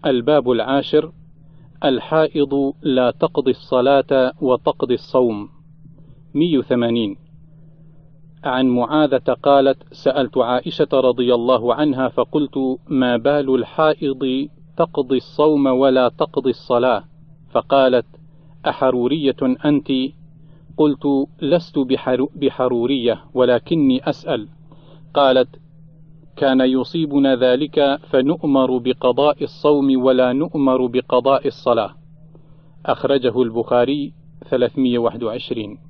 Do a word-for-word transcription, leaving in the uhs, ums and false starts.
الباب العاشر: الحائض لا تقضي الصلاة وتقضي الصوم. مئة وثمانين. عن معاذة قالت: سألت عائشة رضي الله عنها فقلت: ما بال الحائض تقضي الصوم ولا تقضي الصلاة؟ فقالت: أحرورية أنت؟ قلت: لست بحرورية ولكني أسأل. قالت: كان يصيبنا ذلك فنؤمر بقضاء الصوم ولا نؤمر بقضاء الصلاة. أخرجه البخاري ثلاثمئة وواحد وعشرين.